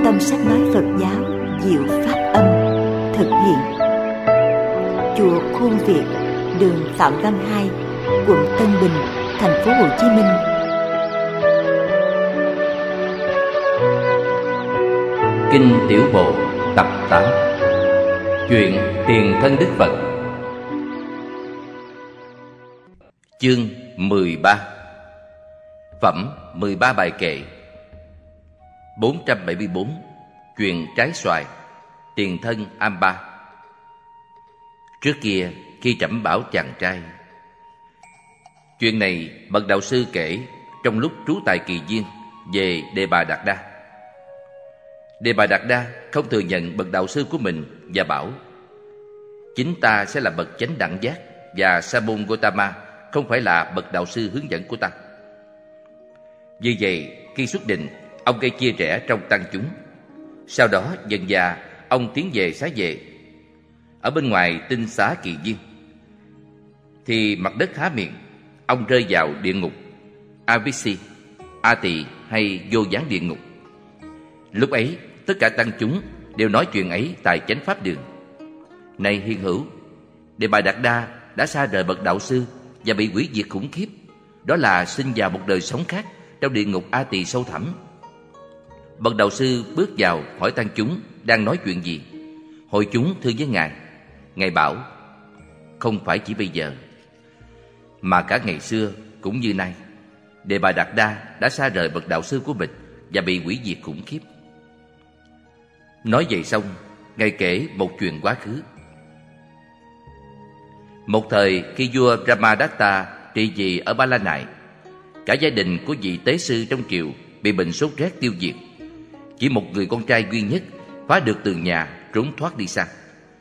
tâm sách nói Phật giáo Diệu Pháp Âm thực hiện. Chùa Khuôn Việt, đường Phạm Văn Hai, quận Tân Bình, thành phố Hồ Chí Minh. Kinh Tiểu Bộ tập 8. Chuyện Tiền Thân Đức Phật. Chương 13. Phẩm 13 bài kệ. 474. Chuyện trái xoài. Tiền thân Amba. Trước kia, khi trẫm bảo chàng trai, chuyện này bậc đạo sư kể trong lúc trú tại Kỳ Viên về Đề Bà Đạt Đa. Đề Bà Đạt Đa không thừa nhận bậc đạo sư của mình và bảo: chính ta sẽ là bậc chánh đẳng giác, và Sa môn Gotama không phải là bậc đạo sư hướng dẫn của ta. Vì vậy, khi xuất định, ông gây chia rẽ trong tăng chúng. Sau đó dần dà ông tiến về xá vệ. Ở bên ngoài tinh xá Kỳ Viên thì mặt đất há miệng, ông rơi vào địa ngục Avisi, A Tỳ hay vô gián địa ngục. Lúc ấy tất cả tăng chúng đều nói chuyện ấy tại chánh pháp đường. Này hiền hữu, Đề Bà Đạt Đa đã xa rời bậc đạo sư và bị hủy diệt khủng khiếp. Đó là sinh vào một đời sống khác trong địa ngục A Tỳ sâu thẳm. Bậc đạo sư bước vào hỏi tăng chúng đang nói chuyện gì. Hội chúng thưa với ngài. Ngài bảo: không phải chỉ bây giờ, mà cả ngày xưa cũng như nay, Đề Bà Đạt Đa đã xa rời bậc đạo sư của mình và bị hủy diệt khủng khiếp. Nói vậy xong, ngài kể một chuyện quá khứ. Một thời khi vua Brahmadatta trị vì ở Ba La Nại, cả gia đình của vị tế sư trong triều bị bệnh sốt rét tiêu diệt. Chỉ một người con trai duy nhất phá được tường nhà trốn thoát đi xa.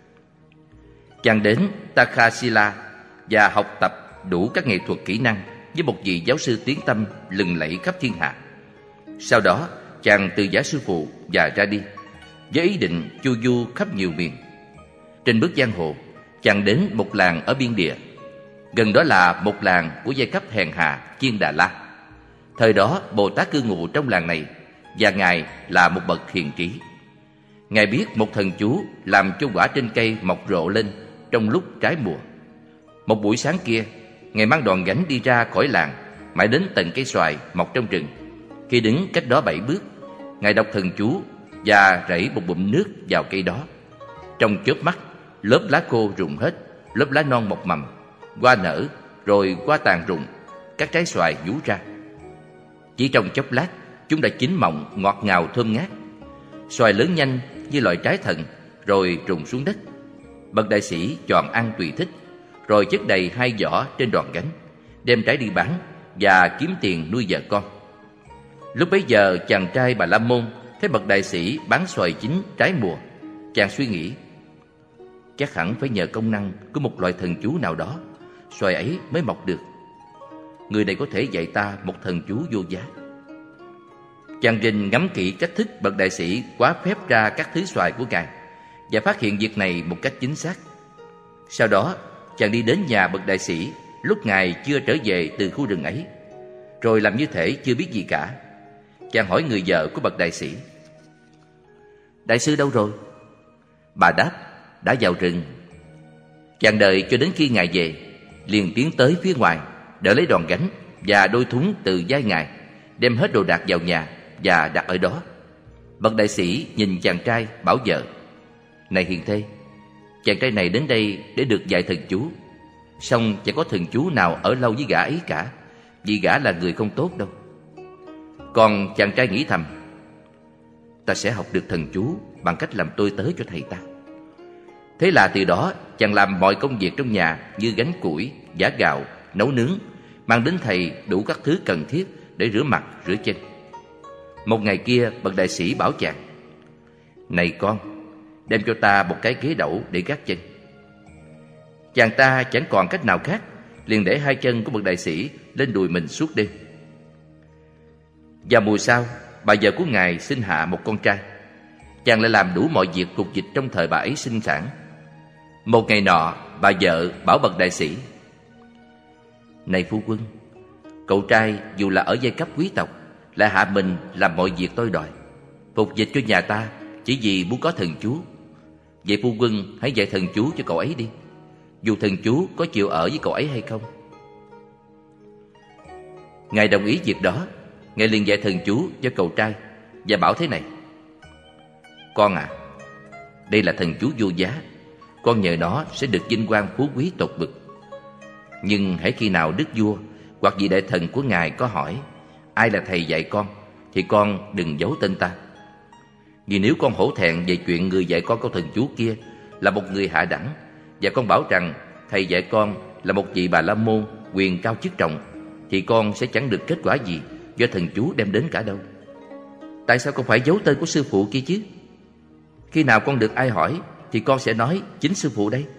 Chàng đến Takhasila và học tập đủ các nghệ thuật kỹ năng với một vị giáo sư tiếng tăm lừng lẫy khắp thiên hạ. Sau đó chàng từ giả sư phụ và ra đi với ý định chu du khắp nhiều miền. Trên bước giang hồ, chàng đến một làng ở biên địa. Gần đó là một làng của giai cấp hèn hạ Chiên Đà La. Thời đó Bồ Tát cư ngụ trong làng này, và ngài là một bậc hiền trí. Ngài biết một thần chú làm cho quả trên cây mọc rộ lên trong lúc trái mùa. Một buổi sáng kia, ngài mang đoàn gánh đi ra khỏi làng, mãi đến tận cây xoài mọc trong rừng. Khi đứng cách đó 7 bước, ngài đọc thần chú và rảy một bụm nước vào cây đó. Trong chớp mắt, lớp lá khô rụng hết, lớp lá non mọc mầm, hoa nở, rồi hoa tàn rụng, các trái xoài nhú ra. Chỉ trong chốc lát, chúng đã chín mọng, ngọt ngào thơm ngát. Xoài lớn nhanh như loại trái thần, rồi rụng xuống đất. Bậc đại sĩ chọn ăn tùy thích, rồi chất đầy 2 giỏ trên đòn gánh, đem trái đi bán và kiếm tiền nuôi vợ con. Lúc bấy giờ chàng trai Bà La Môn thấy bậc đại sĩ bán xoài chín trái mùa. Chàng suy nghĩ, chắc hẳn phải nhờ công năng của một loại thần chú nào đó, xoài ấy mới mọc được. Người này có thể dạy ta một thần chú vô giá. Chàng rình ngắm kỹ cách thức bậc đại sĩ quá phép ra các thứ xoài của ngài và phát hiện việc này một cách chính xác. Sau đó chàng đi đến nhà bậc đại sĩ lúc ngài chưa trở về từ khu rừng ấy, rồi làm như thể chưa biết gì cả. Chàng hỏi người vợ của bậc đại sĩ: đại sư đâu rồi? Bà đáp: đã vào rừng. Chàng đợi cho đến khi ngài về, liền tiến tới phía ngoài, đỡ lấy đòn gánh và đôi thúng từ vai ngài, đem hết đồ đạc vào nhà và đặt ở đó. Bậc đại sĩ nhìn chàng trai bảo vợ: này hiền thê, chàng trai này đến đây để được dạy thần chú, song chẳng có thần chú nào ở lâu với gã ấy cả, vì gã là người không tốt đâu. Còn chàng trai nghĩ thầm: ta sẽ học được thần chú bằng cách làm tôi tớ cho thầy ta. Thế là từ đó chàng làm mọi công việc trong nhà như gánh củi, giã gạo, nấu nướng, mang đến thầy đủ các thứ cần thiết để rửa mặt, rửa chân. Một ngày kia bậc đại sĩ bảo chàng: này con, đem cho ta một cái ghế đẩu để gác chân. Chàng ta chẳng còn cách nào khác, liền để 2 chân của bậc đại sĩ lên đùi mình suốt đêm. Vào mùa sau, bà vợ của ngài sinh hạ một con trai. Chàng lại làm đủ mọi việc cục dịch trong thời bà ấy sinh sản. Một ngày nọ, bà vợ bảo bậc đại sĩ: này phu quân, cậu trai dù là ở giai cấp quý tộc lại hạ mình làm mọi việc tôi đòi. phục dịch cho nhà ta chỉ vì muốn có thần chú. Vậy phu quân hãy dạy thần chú cho cậu ấy đi, dù thần chú có chịu ở với cậu ấy hay không. Ngài đồng ý việc đó. Ngài liền dạy thần chú cho cậu trai và bảo thế này: Con à, đây là thần chú vô giá. Con nhờ nó sẽ được vinh quang phú quý tột bực. Nhưng hễ khi nào đức vua hoặc vị đại thần của ngài có hỏi ai là thầy dạy con, thì con đừng giấu tên ta. Vì nếu con hổ thẹn về chuyện người dạy con câu thần chú kia là một người hạ đẳng, và con bảo rằng thầy dạy con là một vị Bà La Môn quyền cao chức trọng, thì con sẽ chẳng được kết quả gì do thần chú đem đến cả đâu. Tại sao con phải giấu tên của sư phụ kia chứ? Khi nào con được ai hỏi thì con sẽ nói chính sư phụ đây.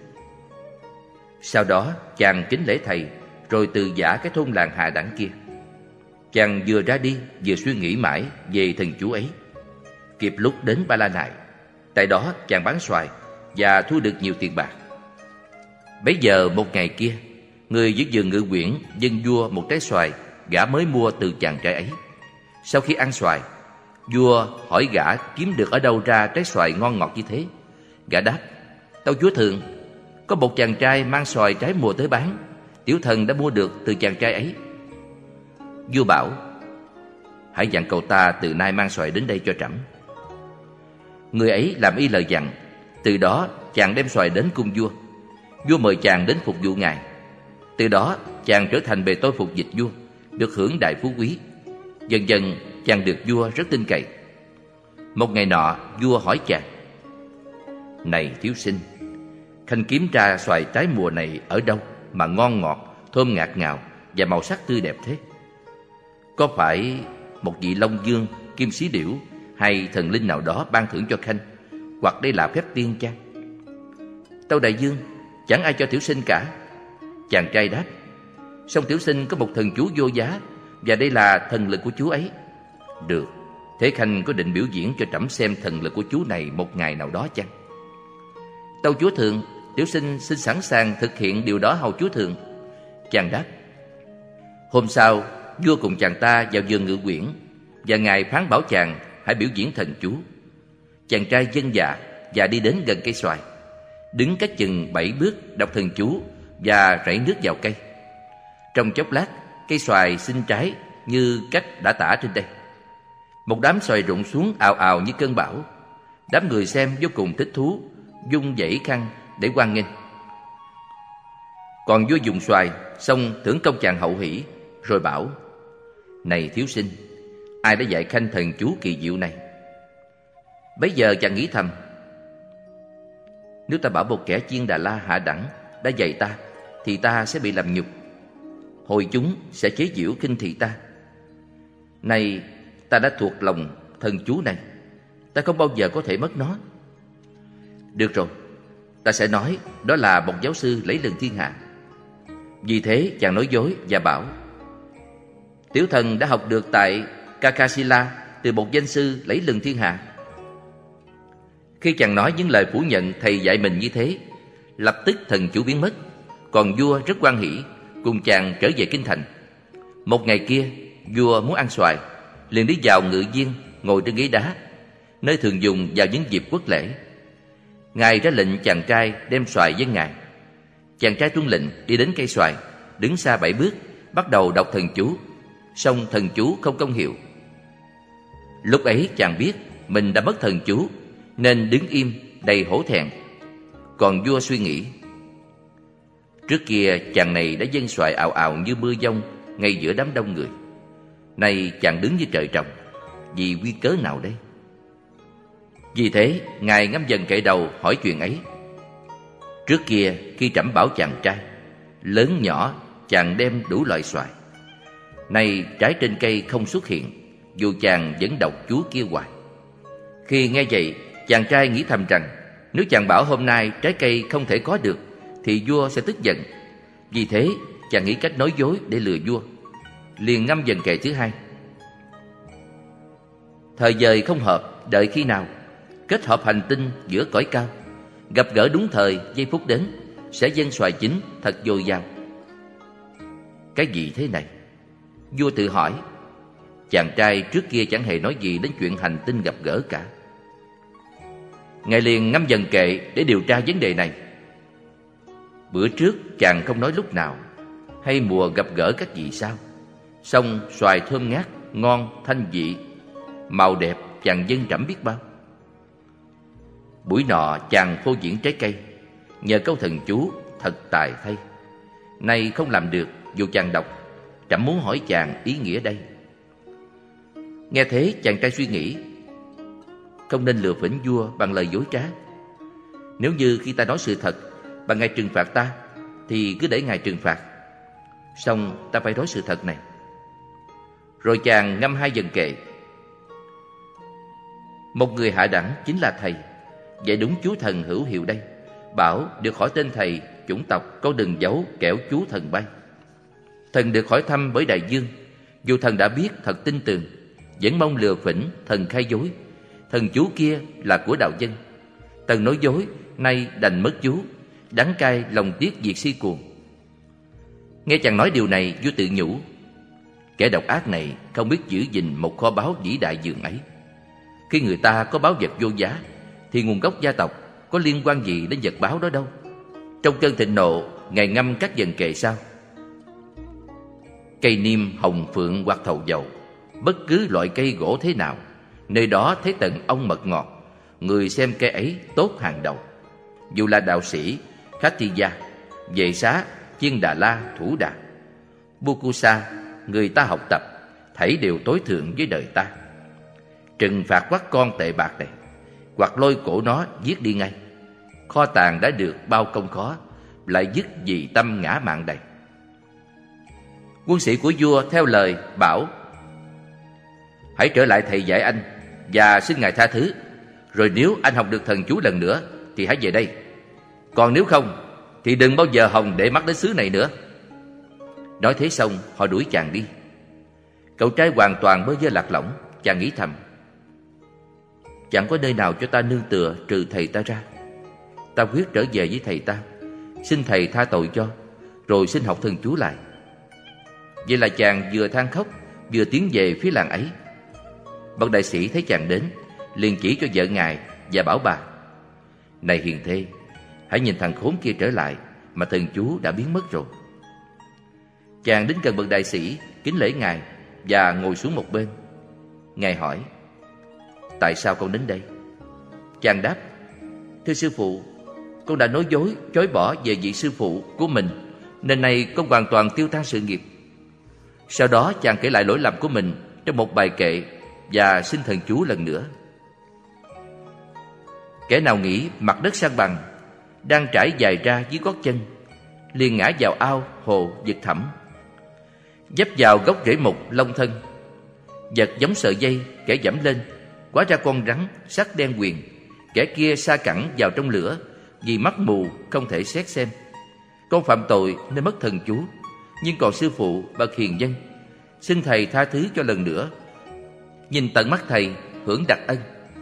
Sau đó chàng kính lễ thầy, rồi từ giã cái thôn làng hạ đẳng kia. Chàng vừa ra đi vừa suy nghĩ mãi về thần chú ấy. Kịp lúc đến Ba La Nại. Tại đó chàng bán xoài và thu được nhiều tiền bạc. Bấy giờ một ngày kia, người giữ vườn ngự quyển dâng vua một trái xoài gã mới mua từ chàng trai ấy. Sau khi ăn xoài, vua hỏi gã kiếm được ở đâu ra trái xoài ngon ngọt như thế. Gã đáp: Tâu chúa thượng, có một chàng trai mang xoài trái mùa tới bán, tiểu thần đã mua được từ chàng trai ấy. Vua bảo: Hãy dặn cậu ta từ nay mang xoài đến đây cho trẫm. Người ấy làm y lời dặn. Từ đó chàng đem xoài đến cung vua. Vua mời chàng đến phục vụ ngài. Từ đó chàng trở thành bề tôi phục dịch vua, được hưởng đại phú quý. Dần dần chàng được vua rất tin cậy. Một ngày nọ, vua hỏi chàng: Này thiếu sinh, khanh kiếm ra xoài trái mùa này ở đâu mà ngon ngọt, thơm ngạt ngào và màu sắc tươi đẹp thế? Có phải một vị Long Dương, Kim Sĩ Điểu hay thần linh nào đó ban thưởng cho khanh, hoặc đây là phép tiên chăng? Tâu đại vương, chẳng ai cho tiểu sinh cả. Chàng trai đáp: Song tiểu sinh có một thần chú vô giá, và đây là thần lực của chú ấy. Được, thế khanh có định biểu diễn cho trẫm xem thần lực của chú này một ngày nào đó chăng? Tâu chúa thượng, tiểu sinh xin sẵn sàng thực hiện điều đó hầu chúa thượng. Chàng đáp. Hôm sau, vua cùng chàng ta vào vườn ngự quyển, và ngài phán bảo chàng hãy biểu diễn thần chú. Chàng trai vâng dạ và đi đến gần cây xoài, đứng cách chừng 7 bước đọc thần chú và rảy nước vào cây. Trong chốc lát, cây xoài sinh trái như cách đã tả trên đây. Một đám xoài rụng xuống ào ào như cơn bão. Đám người xem vô cùng thích thú, vung vẩy khăn để hoan nghênh. Còn vua dùng xoài xong thưởng công chàng hậu hỷ, rồi bảo: Này thiếu sinh, ai đã dạy khanh thần chú kỳ diệu này? Bấy giờ chàng nghĩ thầm: Nếu ta bảo một kẻ chiên Đà La hạ đẳng đã dạy ta, thì ta sẽ bị làm nhục. Hội chúng sẽ chế giễu khinh thị ta. Này, ta đã thuộc lòng thần chú này, ta không bao giờ có thể mất nó. Được rồi, ta sẽ nói đó là một giáo sư lấy lừng thiên hạ. Vì thế chàng nói dối và bảo: Tiểu thần đã học được tại Kakasila từ một danh sư lấy lừng thiên hạ. Khi chàng nói những lời phủ nhận thầy dạy mình như thế, lập tức thần chú biến mất. Còn vua rất hoan hỉ, cùng chàng trở về kinh thành. Một ngày kia, vua muốn ăn xoài, liền đi vào ngự viên ngồi trên ghế đá, nơi thường dùng vào những dịp quốc lễ. Ngài ra lệnh chàng trai đem xoài với ngài. Chàng trai tuân lệnh đi đến cây xoài, đứng xa 7 bước, bắt đầu đọc thần chú. Song thần chú không công hiệu. Lúc ấy chàng biết mình đã mất thần chú, nên đứng im đầy hổ thẹn. Còn vua suy nghĩ: Trước kia chàng này đã dâng xoài ào ào như mưa giông ngay giữa đám đông người. Nay chàng đứng như trời trồng, vì nguyên cớ nào đây? Vì thế ngài ngâm dần kệ đầu hỏi chuyện ấy. Trước kia khi trẫm bảo chàng trai, lớn nhỏ chàng đem đủ loại xoài. Nay trái trên cây không xuất hiện, dù chàng vẫn đọc chú kia hoài. Khi nghe vậy, chàng trai nghĩ thầm rằng nếu chàng bảo hôm nay trái cây không thể có được, thì vua sẽ tức giận. Vì thế chàng nghĩ cách nói dối để lừa vua, liền ngâm dần kệ thứ hai. Thời giờ không hợp, đợi khi nào kết hợp hành tinh giữa cõi cao, gặp gỡ đúng thời, giây phút đến, sẽ dâng xoài chín thật dồi dào. Cái gì thế này? Vua tự hỏi. Chàng trai trước kia chẳng hề nói gì đến chuyện hành tinh gặp gỡ cả. Ngài liền ngâm dần kệ để điều tra vấn đề này. Bữa trước chàng không nói lúc nào, hay mùa gặp gỡ các vị sao? Xong xoài thơm ngát, ngon, thanh vị, màu đẹp chàng dâng trẫm biết bao. Buổi nọ chàng phô diễn trái cây, nhờ câu thần chú thật tài thay. Nay không làm được, dù chàng đọc, trẫm muốn hỏi chàng ý nghĩa đây. Nghe thế chàng trai suy nghĩ, không nên lừa phỉnh vua bằng lời dối trá. Nếu như khi ta nói sự thật và ngài trừng phạt ta, thì cứ để ngài trừng phạt. Xong ta phải nói sự thật này. Rồi chàng ngâm 2 dần kệ. Một người hạ đẳng chính là thầy, dạy đúng chú thần hữu hiệu đây. Bảo được hỏi tên thầy, chủng tộc, câu đừng giấu kẻo chú thần bay. Thần được hỏi thăm bởi đại dương, dù thần đã biết thật tin tường, vẫn mong lừa phỉnh thần khai dối. Thần chú kia là của đạo dân, thần nói dối nay đành mất chú, đắng cay lòng tiếc việc si cuồng. Nghe chàng nói điều này, vua tự nhủ, kẻ độc ác này không biết giữ gìn một kho báu vĩ đại dường ấy. Khi người ta có báu vật vô giá, thì nguồn gốc gia tộc có liên quan gì đến vật báu đó đâu. Trong cơn thịnh nộ, ngài ngâm các dần kệ sau: cây niêm, hồng phượng hoặc thầu dầu, bất cứ loại cây gỗ thế nào, nơi đó thấy tận ong mật ngọt, người xem cây ấy tốt hàng đầu. Dù là đạo sĩ, khách thi gia, vệ xá, chiên Đà La, Thủ Đà, Bukusa, người ta học tập, thảy đều tối thượng với đời ta. Trừng phạt quắt con tệ bạc này, hoặc lôi cổ nó giết đi ngay. Kho tàng đã được bao công khó, lại dứt vì tâm ngã mạn đầy. Quân sĩ của vua theo lời bảo, hãy trở lại thầy dạy anh và xin ngài tha thứ. Rồi nếu anh học được thần chú lần nữa thì hãy về đây. Còn nếu không thì đừng bao giờ hòng để mắt đến xứ này nữa. Nói thế xong họ đuổi chàng đi. Cậu trai hoàn toàn bơ vơ lạc lõng. Chàng nghĩ thầm, chẳng có nơi nào cho ta nương tựa trừ thầy ta ra. Ta quyết trở về với thầy ta, xin thầy tha tội cho, rồi xin học thần chú lại. Vậy là chàng vừa than khóc vừa tiến về phía làng ấy. Bậc đại sĩ thấy chàng đến, liền chỉ cho vợ ngài và bảo bà, này hiền thê, hãy nhìn thằng khốn kia trở lại, mà thần chú đã biến mất rồi. Chàng đến gần bậc đại sĩ, kính lễ ngài và ngồi xuống một bên. Ngài hỏi, tại sao con đến đây? Chàng đáp, thưa sư phụ, con đã nói dối, chối bỏ về vị sư phụ của mình, nên nay con hoàn toàn tiêu tan sự nghiệp. Sau đó chàng kể lại lỗi lầm của mình trong một bài kệ và xin thần chú lần nữa. Kẻ nào nghĩ mặt đất san bằng, đang trải dài ra dưới gót chân, liền ngã vào ao, hồ, vực thẳm. Dấp vào gốc rễ mục long thân, vật giống sợi dây, kẻ giẫm lên, hóa ra con rắn sắc đen quyền. Kẻ kia sa cẳng vào trong lửa, vì mắt mù không thể xét xem. Con phạm tội nên mất thần chú, nhưng còn sư phụ bậc hiền nhân, xin thầy tha thứ cho lần nữa, nhìn tận mắt thầy hưởng đặc ân.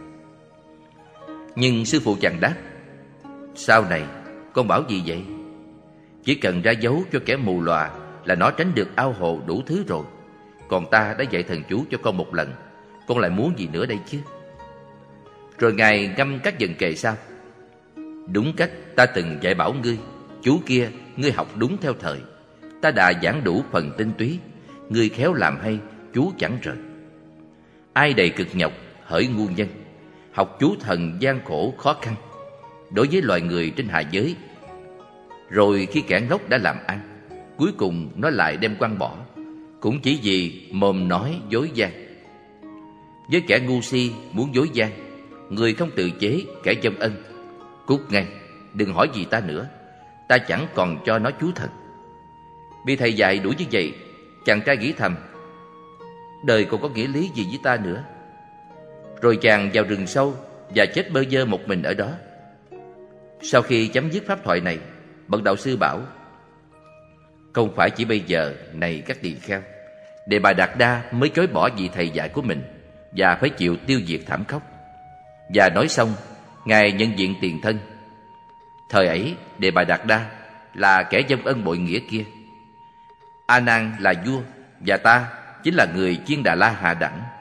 Nhưng sư phụ chàng đáp, sau này con bảo gì vậy? Chỉ cần ra dấu cho kẻ mù lòa là nó tránh được ao hồ đủ thứ rồi. Còn ta đã dạy thần chú cho con một lần, con lại muốn gì nữa đây chứ? Rồi ngài ngâm các dần kệ sau: đúng cách ta từng dạy bảo ngươi, chú kia ngươi học đúng theo thời. Ta đã giảng đủ phần tinh túy, ngươi khéo làm hay, chú chẳng rời. Ai đầy cực nhọc, hỡi ngu nhân, học chú thần gian khổ khó khăn đối với loài người trên hạ giới. Rồi khi kẻ ngốc đã làm ăn, cuối cùng nó lại đem quăng bỏ, cũng chỉ vì mồm nói dối gian. Với kẻ ngu si muốn dối gian, người không tự chế kẻ dâm ân. Cút ngay, đừng hỏi gì ta nữa, ta chẳng còn cho nó chú thần. Bị thầy dạy đuổi như vậy, chàng trai nghĩ thầm, đời còn có nghĩa lý gì với ta nữa. Rồi chàng vào rừng sâu và chết bơ vơ một mình ở đó. Sau khi chấm dứt pháp thoại này, bậc đạo sư bảo, không phải chỉ bây giờ này các tỳ kheo, Đề Bà Đạt Đa mới chối bỏ vị thầy dạy của mình và phải chịu tiêu diệt thảm khốc. Và nói xong, ngài nhận diện tiền thân. Thời ấy Đề Bà Đạt Đa là kẻ dâm ân bội nghĩa kia, A Nan là vua, và ta chính là người Chiên Đà La hạ đẳng.